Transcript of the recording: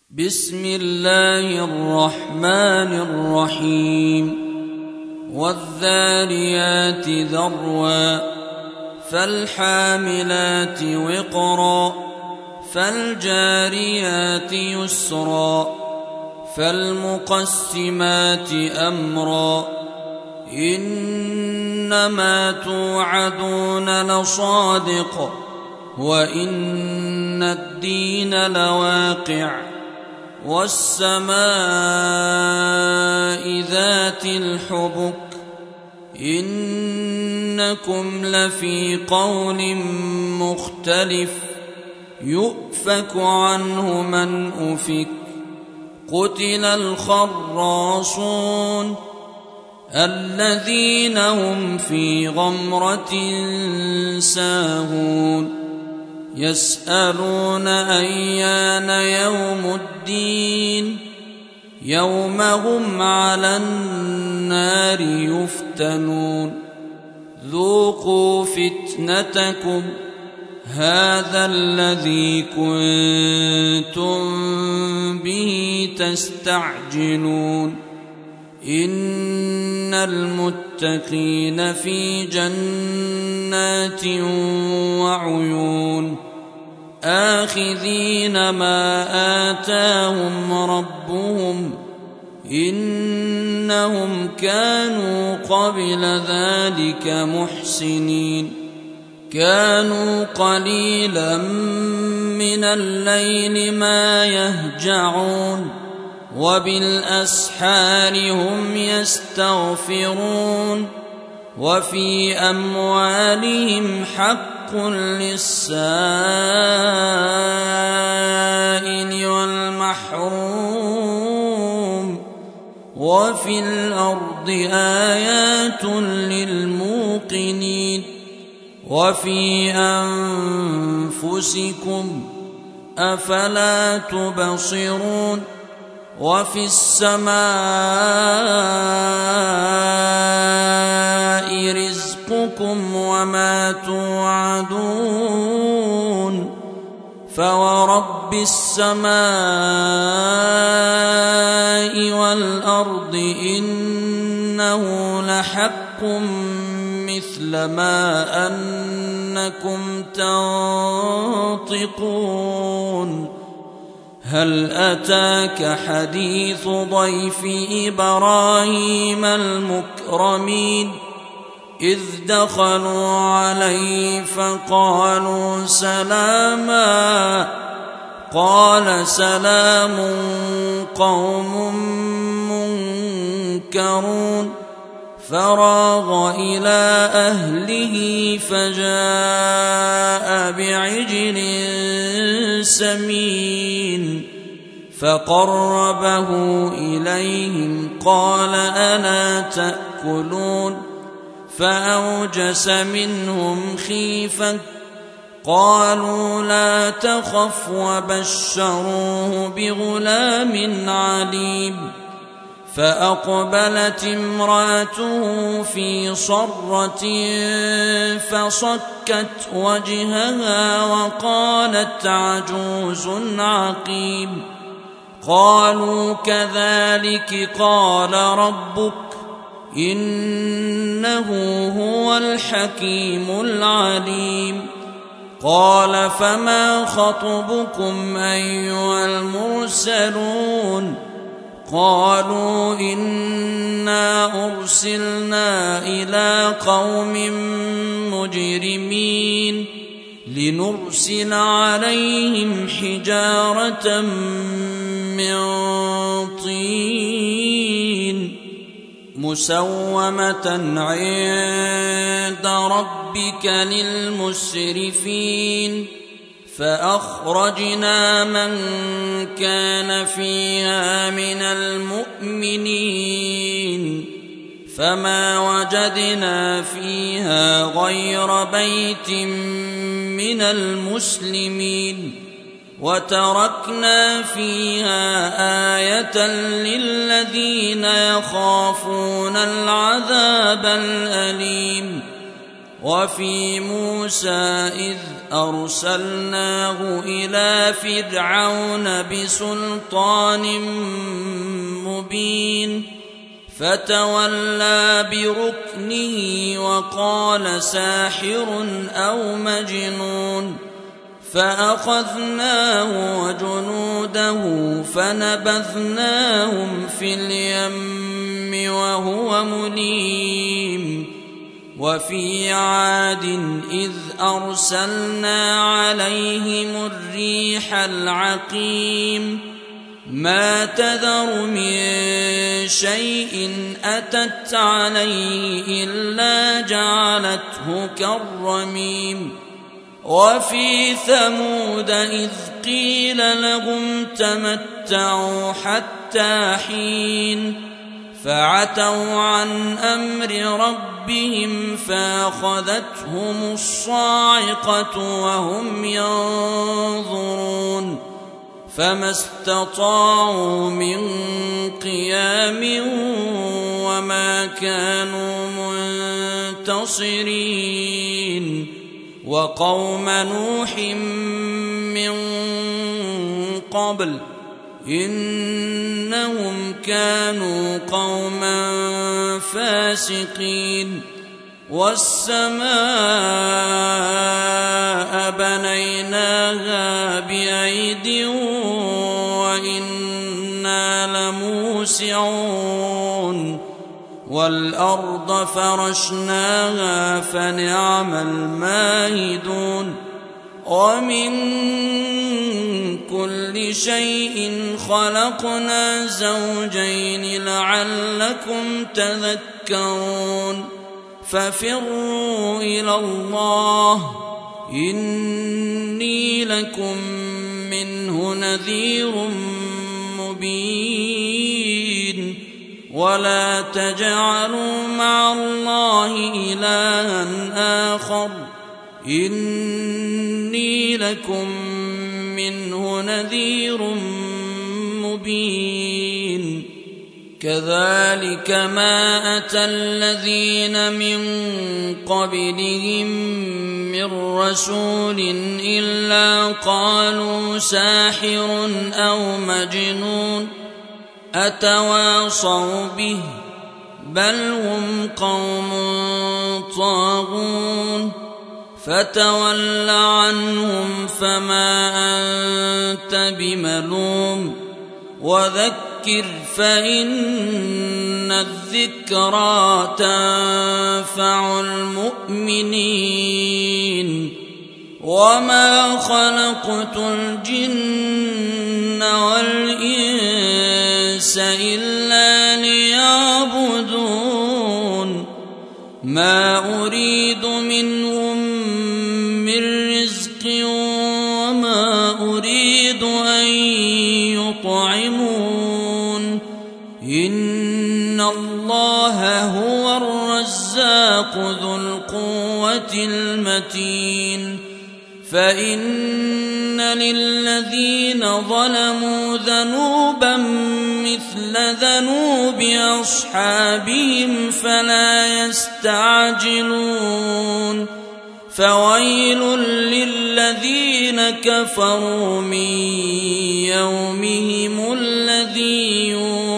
بسم الله الرحمن الرحيم والذاريات ذروا فالحاملات وقرا فالجاريات يسرا فالمقسمات أمرا إنما توعدون لصادق وإن الدين لواقع والسماء ذات الحبك إنكم لفي قول مختلف يؤفك عنه من أفك قتل الخراصون الذين هم في غمرة ساهون يسألون أيان يوم الدين يوم هم على النار يفتنون ذوقوا فتنتكم هذا الذي كنتم به تستعجلون إن المتقين في جنات وعيون آخذين ما آتاهم ربهم إنهم كانوا قبل ذلك محسنين كانوا قليلا من الليل ما يهجعون وبالأسحار هم يستغفرون وفي أموالهم حق للسائل والمحروم وفي الأرض آيات للموقنين وفي أنفسكم أفلا تبصرون وفي السماء رزقكم وما توعدون فورب السماء والأرض إنه لحق مثل ما أنكم تنطقون هل أتاك حديث ضيف إبراهيم المكرمين إذ دخلوا عليه فقالوا سلاما قال سلام قوم منكرون فراغ إلى أهله فجاء بعجل سمين فقربه إليهم قال ألا تأكلون فأوجس منهم خيفة قالوا لا تخف وبشروه بغلام عليم فأقبلت امرأته في صرة فصكت وجهها وقالت عجوز عقيم قالوا كذلك قال ربك إنه هو الحكيم العليم قال فما خطبكم أيها المرسلون قالوا إنا أرسلنا إلى قوم مجرمين لنرسل عليهم حجارة من طين مسومة عند ربك للمسرفين فأخرجنا من كان فيها من المؤمنين فما وجدنا فيها غير بيت من المسلمين وتركنا فيها آية للذين يخافون العذاب الأليم وفي موسى إذ أرسلناه إلى فرعون بسلطان مبين فتولى بركنه وقال ساحر أو مجنون فأخذناه وجنوده فنبذناهم في اليم وهو مليم وفي عاد إذ أرسلنا عليهم الريح العقيم ما تذر من شيء أتت عليه إلا جعلته كالرميم وفي ثمود إذ قيل لهم تمتعوا حتى حين فعتوا عن أمر ربهم فأخذتهم الصاعقة وهم ينظرون فما استطاعوا من قيام وما كانوا منتصرين وقوم نوح من قبل إنهم كانوا قوما فاسقين والسماء بنيناها بأيد وإنا لموسعون والأرض فرشناها فنعم الماهدون ومن كل شيء خلقنا زوجين لعلكم تذكرون ففروا إلى الله إني لكم منه نذير مبين ولا تجعلوا مع الله إلها آخر إني لكم منه نذير مبين كذلك ما أتى الذين من قبلهم من رسول إلا قالوا ساحر أو مجنون أتواصوا به بل هم قوم طاغون فتول عنهم فما أنت بملوم وذكر فإن الذكرى تنفع المؤمنين وما خلقت الجن والإنس إلا ليعبدون ما أريد منهم من رزق وما أريد أن يطعمون إن الله هو الرزاق ذو القوة المتين فإن للذين ظلموا ذنوبا مثل ذنوب أصحابهم فلا يستعجلون فويل للذين كفروا من يومهم الذي يوم